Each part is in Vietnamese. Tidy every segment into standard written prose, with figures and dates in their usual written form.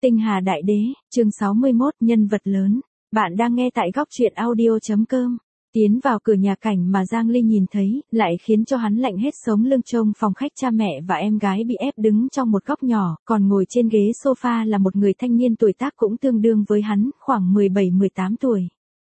Tinh Hà Đại Đế, chương 61, nhân vật lớn. Bạn đang nghe tại góc truyện audio.com. Tiến vào cửa nhà cảnh mà Giang Ly nhìn thấy, lại khiến cho hắn lạnh hết sống lưng. Trông phòng khách cha mẹ và em gái bị ép đứng trong một góc nhỏ, còn ngồi trên ghế sofa là một người thanh niên tuổi tác cũng tương đương với hắn, khoảng 17-18 tuổi.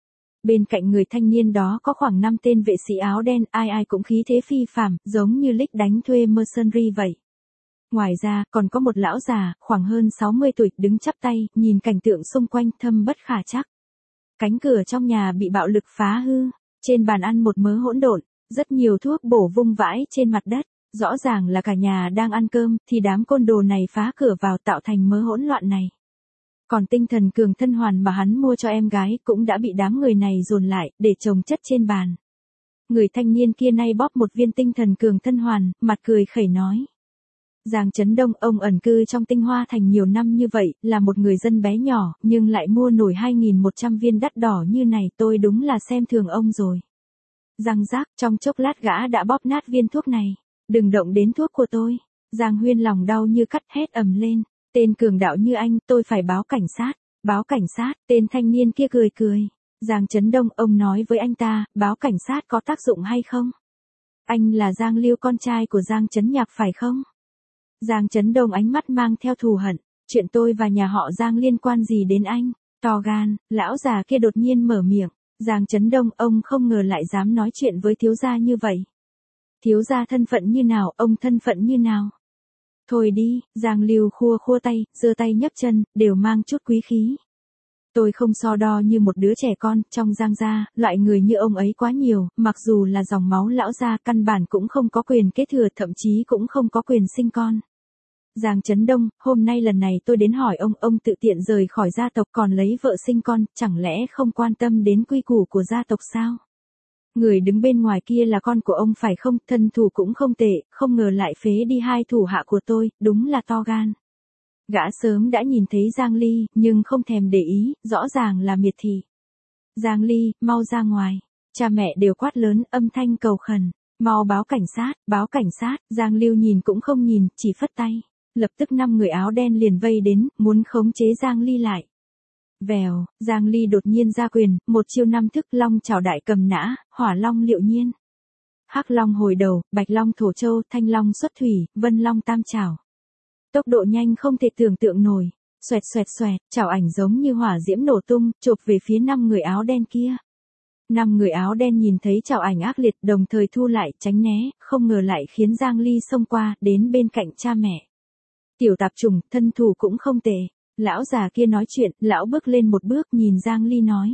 Bên cạnh người thanh niên đó có khoảng 5 tên vệ sĩ áo đen, ai ai cũng khí thế phi phàm, giống như lính đánh thuê mercenary vậy. Ngoài ra, còn có một lão già, khoảng hơn 60 tuổi, đứng chắp tay, nhìn cảnh tượng xung quanh thâm bất khả trắc. Cánh cửa trong nhà bị bạo lực phá hư, trên bàn ăn một mớ hỗn độn, rất nhiều thuốc bổ vung vãi trên mặt đất, rõ ràng là cả nhà đang ăn cơm, thì đám côn đồ này phá cửa vào tạo thành mớ hỗn loạn này. Còn tinh thần cường thân hoàn mà hắn mua cho em gái cũng đã bị đám người này dồn lại, để chồng chất trên bàn. Người thanh niên kia nay bóp một viên tinh thần cường thân hoàn, mặt cười khẩy nói. Giang Chấn Đông, ông ẩn cư trong Tinh Hoa Thành nhiều năm như vậy, là một người dân bé nhỏ, nhưng lại mua nổi 2.100 viên đắt đỏ như này, tôi đúng là xem thường ông rồi. Răng rác, trong chốc lát gã đã bóp nát viên thuốc này. Đừng động đến thuốc của tôi. Giang Huyên lòng đau như cắt, hét ầm lên. Tên cường đạo như anh, tôi phải báo cảnh sát. Báo cảnh sát, tên thanh niên kia cười cười. Giang Chấn Đông, ông nói với anh ta, báo cảnh sát có tác dụng hay không? Anh là Giang Liêu, con trai của Giang Chấn Nhạc phải không? Giang Chấn Đông ánh mắt mang theo thù hận, chuyện tôi và nhà họ Giang liên quan gì đến anh? To gan, lão già kia đột nhiên mở miệng. Giang Chấn Đông, ông không ngờ lại dám nói chuyện với thiếu gia như vậy. Thiếu gia thân phận như nào, ông thân phận như nào? Thôi đi, Giang Lưu khua khua tay, giơ tay nhấc chân, đều mang chút quý khí. Tôi không so đo như một đứa trẻ con, trong Giang gia, loại người như ông ấy quá nhiều, mặc dù là dòng máu lão gia, căn bản cũng không có quyền kế thừa, thậm chí cũng không có quyền sinh con. Giang Chấn Đông, hôm nay lần này tôi đến hỏi ông tự tiện rời khỏi gia tộc còn lấy vợ sinh con, chẳng lẽ không quan tâm đến quy củ của gia tộc sao? Người đứng bên ngoài kia là con của ông phải không? Thân thủ cũng không tệ, không ngờ lại phế đi hai thủ hạ của tôi, đúng là to gan. Gã sớm đã nhìn thấy Giang Ly, nhưng không thèm để ý, rõ ràng là miệt thị. Giang Ly, mau ra ngoài. Cha mẹ đều quát lớn, âm thanh cầu khẩn. Mau báo cảnh sát, báo cảnh sát. Giang Lưu nhìn cũng không nhìn, chỉ phất tay. Lập tức 5 người áo đen liền vây đến, muốn khống chế Giang Ly lại. Vèo, Giang Ly đột nhiên ra quyền, một chiêu 5 thức, long chảo đại cầm nã, hỏa long liệu nhiên. Hắc long hồi đầu, bạch long thổ châu, thanh long xuất thủy, vân long tam chảo. Tốc độ nhanh không thể tưởng tượng nổi. Xoẹt xoẹt xoẹt, chảo ảnh giống như hỏa diễm nổ tung, chộp về phía 5 người áo đen kia. 5 người áo đen nhìn thấy chảo ảnh ác liệt, đồng thời thu lại, tránh né, không ngờ lại khiến Giang Ly xông qua, đến bên cạnh cha mẹ. Tiểu tạp chủng, thân thủ cũng không tệ. Lão già kia nói chuyện, lão bước lên một bước, nhìn Giang Ly nói.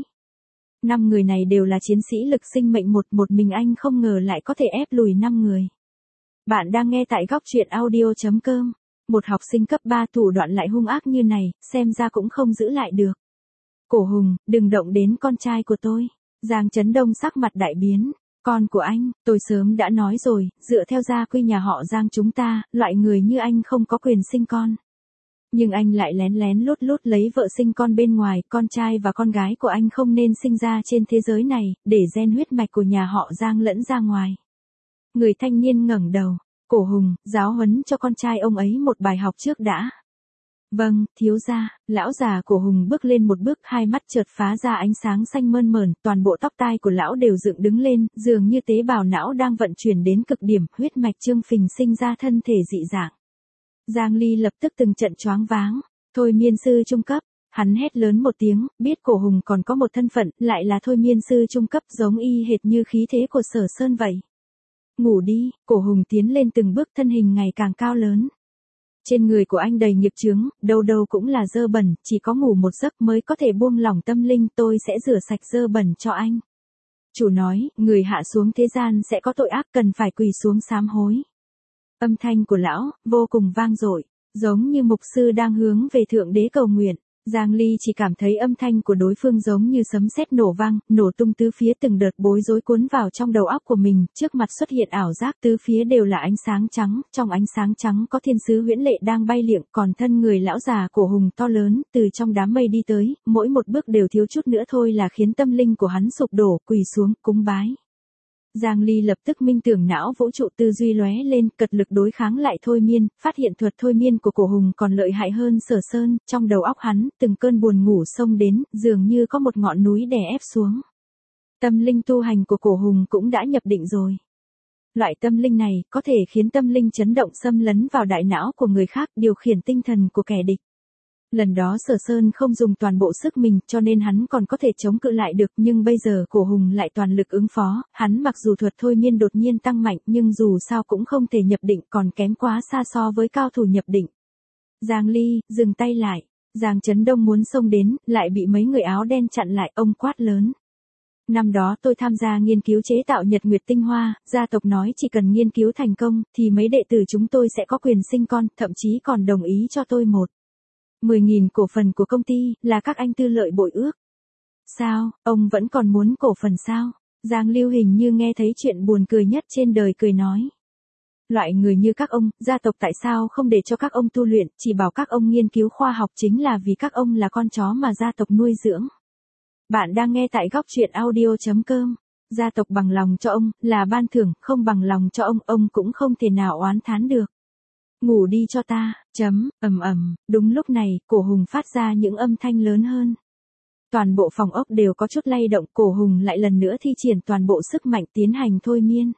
5 người này đều là chiến sĩ lực sinh mệnh, một mình anh không ngờ lại có thể ép lùi 5 người. Bạn đang nghe tại góc truyện audio.com. Một học sinh cấp 3 thủ đoạn lại hung ác như này, xem ra cũng không giữ lại được. Cổ Hùng, đừng động đến con trai của tôi. Giang Chấn Đông sắc mặt đại biến. Con của anh, tôi sớm đã nói rồi, dựa theo gia quy nhà họ Giang chúng ta, loại người như anh không có quyền sinh con. Nhưng anh lại lén lén lút lút lấy vợ sinh con bên ngoài, con trai và con gái của anh không nên sinh ra trên thế giới này, để gen huyết mạch của nhà họ Giang lẫn ra ngoài. Người thanh niên ngẩng đầu. Cổ Hùng, giáo huấn cho con trai ông ấy một bài học trước đã. Vâng, thiếu gia. Lão già Cổ Hùng bước lên một bước, hai mắt chợt phá ra ánh sáng xanh mơn mởn, toàn bộ tóc tai của lão đều dựng đứng lên, dường như tế bào não đang vận chuyển đến cực điểm, huyết mạch trương phình sinh ra thân thể dị dạng. Giang Ly lập tức từng trận choáng váng. Thôi miên sư trung cấp. Hắn hét lớn một tiếng, biết Cổ Hùng còn có một thân phận, lại là thôi miên sư trung cấp, giống y hệt như khí thế của Sở Sơn vậy. Ngủ đi. Cổ Hùng tiến lên từng bước, thân hình ngày càng cao lớn. Trên người của anh đầy nghiệp chướng, đâu đâu cũng là dơ bẩn, chỉ có ngủ một giấc mới có thể buông lỏng tâm linh, tôi sẽ rửa sạch dơ bẩn cho anh. Chủ nói, người hạ xuống thế gian sẽ có tội ác, cần phải quỳ xuống sám hối. Âm thanh của lão, vô cùng vang dội, giống như mục sư đang hướng về Thượng Đế cầu nguyện. Giang Ly chỉ cảm thấy âm thanh của đối phương giống như sấm sét nổ vang, nổ tung tứ phía, từng đợt bối rối cuốn vào trong đầu óc của mình, trước mặt xuất hiện ảo giác, tứ phía đều là ánh sáng trắng, trong ánh sáng trắng có thiên sứ huyễn lệ đang bay liệng, còn thân người lão già Cổ Hùng to lớn, từ trong đám mây đi tới, mỗi một bước đều thiếu chút nữa thôi là khiến tâm linh của hắn sụp đổ, quỳ xuống, cúng bái. Giang Ly lập tức minh tưởng não vũ trụ tư duy lóe lên, cật lực đối kháng lại thôi miên, phát hiện thuật thôi miên của Cổ Hùng còn lợi hại hơn Sở Sơn, trong đầu óc hắn, từng cơn buồn ngủ xông đến, dường như có một ngọn núi đè ép xuống. Tâm linh tu hành của Cổ Hùng cũng đã nhập định rồi. Loại tâm linh này có thể khiến tâm linh chấn động xâm lấn vào đại não của người khác, điều khiển tinh thần của kẻ địch. Lần đó Sở Sơn không dùng toàn bộ sức mình cho nên hắn còn có thể chống cự lại được, nhưng bây giờ Cổ Hùng lại toàn lực ứng phó, hắn mặc dù thuật thôi miên đột nhiên tăng mạnh nhưng dù sao cũng không thể nhập định, còn kém quá xa so với cao thủ nhập định. Giang Ly, dừng tay lại. Giang Chấn Đông muốn xông đến, lại bị mấy người áo đen chặn lại, ông quát lớn. Năm đó tôi tham gia nghiên cứu chế tạo Nhật Nguyệt Tinh Hoa, gia tộc nói chỉ cần nghiên cứu thành công, thì mấy đệ tử chúng tôi sẽ có quyền sinh con, thậm chí còn đồng ý cho tôi 10.000 cổ phần của công ty, là các anh tư lợi bội ước. Sao, ông vẫn còn muốn cổ phần sao? Giang Lưu hình như nghe thấy chuyện buồn cười nhất trên đời cười nói. Loại người như các ông, gia tộc tại sao không để cho các ông tu luyện, chỉ bảo các ông nghiên cứu khoa học chính là vì các ông là con chó mà gia tộc nuôi dưỡng. Bạn đang nghe tại góc truyện audio.com. Gia tộc bằng lòng cho ông, là ban thưởng, không bằng lòng cho ông cũng không thể nào oán thán được. Ngủ đi cho ta, đúng lúc này, Cổ Hùng phát ra những âm thanh lớn hơn. Toàn bộ phòng ốc đều có chút lay động, Cổ Hùng lại lần nữa thi triển toàn bộ sức mạnh tiến hành thôi miên.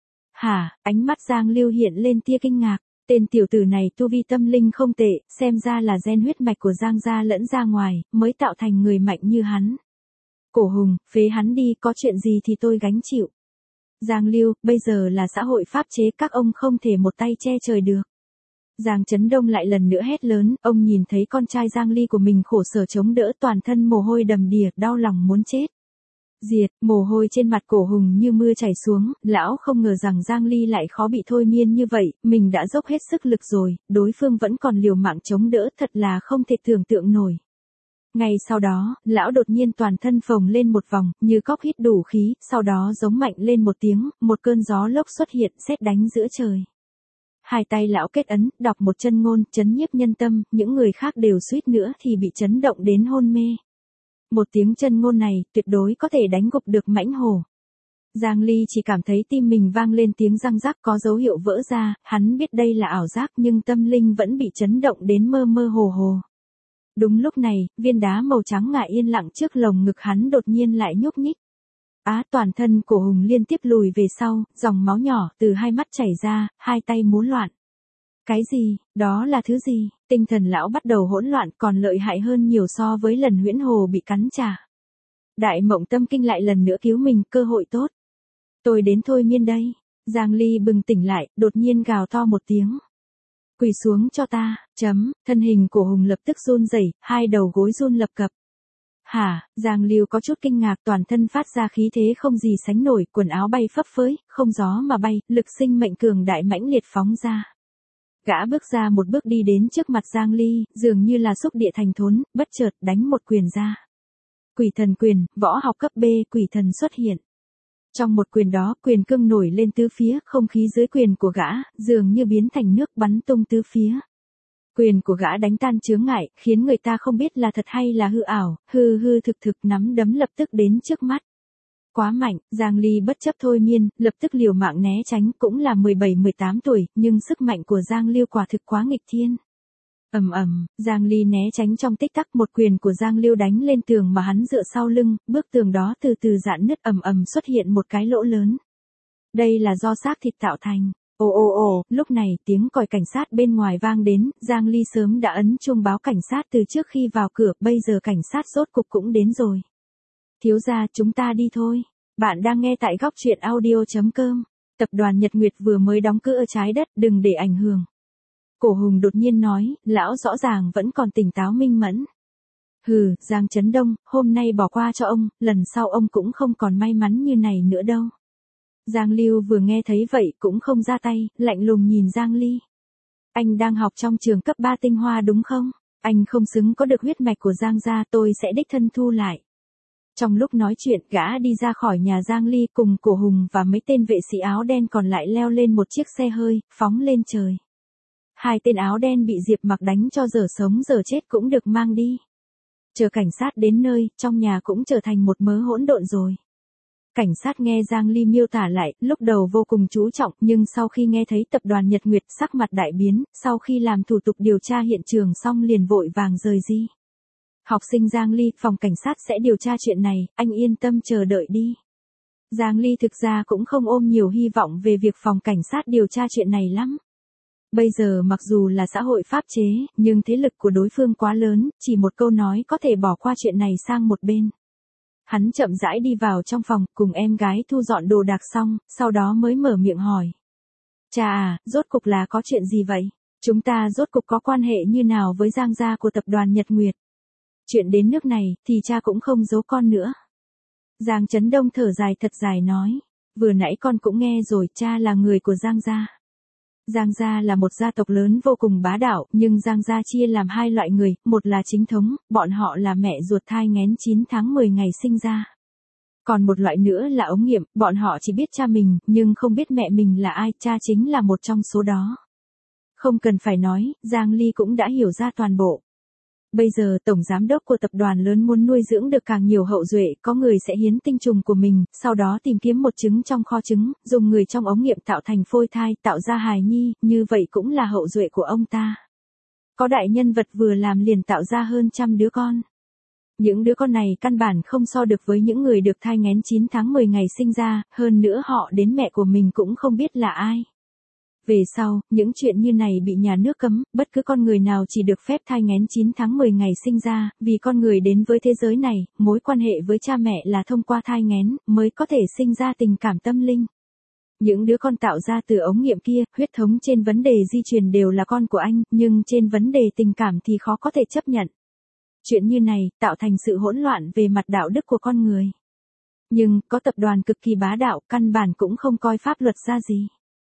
Hả, ánh mắt Giang Lưu hiện lên tia kinh ngạc, tên tiểu tử này tu vi tâm linh không tệ, xem ra là gen huyết mạch của Giang gia lẫn ra ngoài, mới tạo thành người mạnh như hắn. Cổ Hùng, phế hắn đi, có chuyện gì thì tôi gánh chịu. Giang Lưu, bây giờ là xã hội pháp chế, các ông không thể một tay che trời được. Giang Chấn Đông lại lần nữa hét lớn, ông nhìn thấy con trai Giang Ly của mình khổ sở chống đỡ, toàn thân mồ hôi đầm đìa, đau lòng muốn chết. Diệt, mồ hôi trên mặt Cổ Hùng như mưa chảy xuống, lão không ngờ rằng Giang Ly lại khó bị thôi miên như vậy, mình đã dốc hết sức lực rồi, đối phương vẫn còn liều mạng chống đỡ, thật là không thể tưởng tượng nổi. Ngay sau đó, lão đột nhiên toàn thân phồng lên một vòng, như cóc hít đủ khí, sau đó giống mạnh lên một tiếng, một cơn gió lốc xuất hiện, sét đánh giữa trời. Hai tay lão kết ấn, đọc một chân ngôn, chấn nhiếp nhân tâm, những người khác đều suýt nữa thì bị chấn động đến hôn mê. Một tiếng chân ngôn này, tuyệt đối có thể đánh gục được mãnh hổ. Giang Ly chỉ cảm thấy tim mình vang lên tiếng răng rắc có dấu hiệu vỡ ra, hắn biết đây là ảo giác nhưng tâm linh vẫn bị chấn động đến mơ mơ hồ hồ. Đúng lúc này, viên đá màu trắng ngà yên lặng trước lồng ngực hắn đột nhiên lại nhúc nhích. Toàn thân Cổ Hùng liên tiếp lùi về sau, dòng máu nhỏ từ hai mắt chảy ra, hai tay múa loạn. Cái gì, đó là thứ gì? Tinh thần lão bắt đầu hỗn loạn, còn lợi hại hơn nhiều so với lần Huyễn Hồ bị cắn trả. Đại Mộng Tâm Kinh lại lần nữa cứu mình, cơ hội tốt. Tôi đến thôi miên đây. Giang Ly bừng tỉnh lại, đột nhiên gào to một tiếng. Quỳ xuống cho ta, thân hình Cổ Hùng lập tức run rẩy, hai đầu gối run lập cập. Hả, Giang Lưu có chút kinh ngạc, toàn thân phát ra khí thế không gì sánh nổi, quần áo bay phấp phới, không gió mà bay, lực sinh mệnh cường đại mãnh liệt phóng ra. Gã bước ra một bước đi đến trước mặt Giang Ly, dường như là xúc địa thành thốn, bất chợt đánh một quyền ra. Quỷ thần quyền, võ học cấp B, quỷ thần xuất hiện. Trong một quyền đó, quyền cương nổi lên tứ phía, không khí dưới quyền của gã, dường như biến thành nước bắn tung tứ phía. Quyền của gã đánh tan chướng ngại, khiến người ta không biết là thật hay là hư ảo, hư thực nắm đấm lập tức đến trước mắt. Quá mạnh, Giang Ly bất chấp thôi miên, lập tức liều mạng né tránh, cũng là 17-18 tuổi, nhưng sức mạnh của Giang Lưu quả thực quá nghịch thiên. Giang Ly né tránh trong tích tắc, một quyền của Giang Lưu đánh lên tường mà hắn dựa sau lưng, bức tường đó từ từ rạn nứt, xuất hiện một cái lỗ lớn. Đây là do xác thịt tạo thành. Lúc này tiếng còi cảnh sát bên ngoài vang đến, Giang Ly sớm đã ấn chuông báo cảnh sát từ trước khi vào cửa, bây giờ cảnh sát rốt cục cũng đến rồi. Thiếu gia, chúng ta đi thôi. Bạn đang nghe tại góc truyện audio.com. Tập đoàn Nhật Nguyệt vừa mới đóng cửa ở trái đất, đừng để ảnh hưởng. Cổ Hùng đột nhiên nói, lão rõ ràng vẫn còn tỉnh táo minh mẫn. Giang Chấn Đông, hôm nay bỏ qua cho ông, lần sau ông cũng không còn may mắn như này nữa đâu. Giang Lưu vừa nghe thấy vậy cũng không ra tay, lạnh lùng nhìn Giang Ly. Anh đang học trong trường cấp 3 tinh hoa đúng không? Anh không xứng có được huyết mạch của Giang gia, tôi sẽ đích thân thu lại. Trong lúc nói chuyện, gã đi ra khỏi nhà Giang Ly cùng Cổ Hùng và mấy tên vệ sĩ áo đen còn lại leo lên một chiếc xe hơi, phóng lên trời. Hai tên áo đen bị Diệp Mặc đánh cho dở sống dở chết cũng được mang đi. Chờ cảnh sát đến nơi, trong nhà cũng trở thành một mớ hỗn độn rồi. Cảnh sát nghe Giang Ly miêu tả lại, lúc đầu vô cùng chú trọng, nhưng sau khi nghe thấy tập đoàn Nhật Nguyệt sắc mặt đại biến, sau khi làm thủ tục điều tra hiện trường xong liền vội vàng rời đi. Học sinh Giang Ly, phòng cảnh sát sẽ điều tra chuyện này, anh yên tâm chờ đợi đi. Giang Ly thực ra cũng không ôm nhiều hy vọng về việc phòng cảnh sát điều tra chuyện này lắm. Bây giờ mặc dù là xã hội pháp chế, nhưng thế lực của đối phương quá lớn, chỉ một câu nói có thể bỏ qua chuyện này sang một bên. Hắn chậm rãi đi vào trong phòng, cùng em gái thu dọn đồ đạc xong, sau đó mới mở miệng hỏi. Cha à, rốt cục là có chuyện gì vậy? Chúng ta rốt cục có quan hệ như nào với Giang gia của tập đoàn Nhật Nguyệt? Chuyện đến nước này, thì cha cũng không giấu con nữa. Giang Chấn Đông thở dài thật dài nói. Vừa nãy con cũng nghe rồi, cha là người của Giang gia. Giang gia là một gia tộc lớn vô cùng bá đạo, nhưng Giang gia chia làm hai loại người, một là chính thống, bọn họ là mẹ ruột thai nghén 9 tháng 10 ngày sinh ra. Còn một loại nữa là ống nghiệm, bọn họ chỉ biết cha mình, nhưng không biết mẹ mình là ai, cha chính là một trong số đó. Không cần phải nói, Giang Ly cũng đã hiểu ra toàn bộ. Bây giờ tổng giám đốc của tập đoàn lớn muốn nuôi dưỡng được càng nhiều hậu duệ, có người sẽ hiến tinh trùng của mình, sau đó tìm kiếm một trứng trong kho trứng, dùng người trong ống nghiệm tạo thành phôi thai, tạo ra hài nhi, như vậy cũng là hậu duệ của ông ta. Có đại nhân vật vừa làm liền tạo ra hơn 100 đứa con. Những đứa con này căn bản không so được với những người được thai nghén 9 tháng 10 ngày sinh ra, hơn nữa họ đến mẹ của mình cũng không biết là ai. Về sau, những chuyện như này bị nhà nước cấm, bất cứ con người nào chỉ được phép thai nghén 9 tháng 10 ngày sinh ra, vì con người đến với thế giới này, mối quan hệ với cha mẹ là thông qua thai nghén, mới có thể sinh ra tình cảm tâm linh. Những đứa con tạo ra từ ống nghiệm kia, huyết thống trên vấn đề di truyền đều là con của anh, nhưng trên vấn đề tình cảm thì khó có thể chấp nhận. Chuyện như này, tạo thành sự hỗn loạn về mặt đạo đức của con người. Nhưng, có tập đoàn cực kỳ bá đạo, căn bản cũng không coi pháp luật ra gì.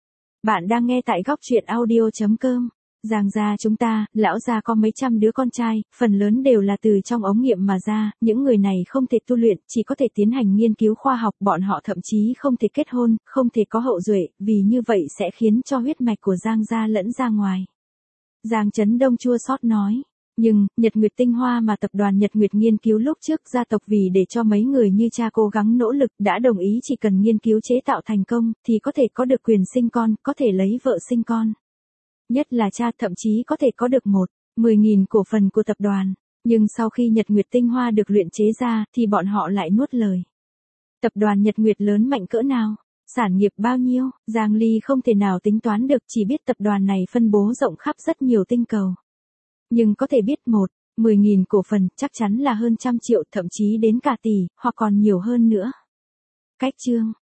Bạn đang nghe tại góc truyện audio.com. Giang gia chúng ta, lão gia có mấy trăm đứa con trai, phần lớn đều là từ trong ống nghiệm mà ra, những người này không thể tu luyện, chỉ có thể tiến hành nghiên cứu khoa học, bọn họ thậm chí không thể kết hôn, không thể có hậu duệ, vì như vậy sẽ khiến cho huyết mạch của Giang gia lẫn ra ngoài. Giang Chấn Đông chua xót nói. Nhưng, Nhật Nguyệt tinh hoa mà tập đoàn Nhật Nguyệt nghiên cứu lúc trước gia tộc vì để cho mấy người như cha cố gắng nỗ lực đã đồng ý chỉ cần nghiên cứu chế tạo thành công thì có thể có được quyền sinh con, có thể lấy vợ sinh con. Nhất là cha thậm chí có thể có được 10.000 cổ phần của tập đoàn. Nhưng sau khi Nhật Nguyệt tinh hoa được luyện chế ra thì bọn họ lại nuốt lời. Tập đoàn Nhật Nguyệt lớn mạnh cỡ nào? Sản nghiệp bao nhiêu? Giang Ly không thể nào tính toán được, chỉ biết tập đoàn này phân bố rộng khắp rất nhiều tinh cầu. Nhưng có thể biết 10.000 cổ phần chắc chắn là hơn 100 triệu thậm chí đến cả tỷ, hoặc còn nhiều hơn nữa. Cách chương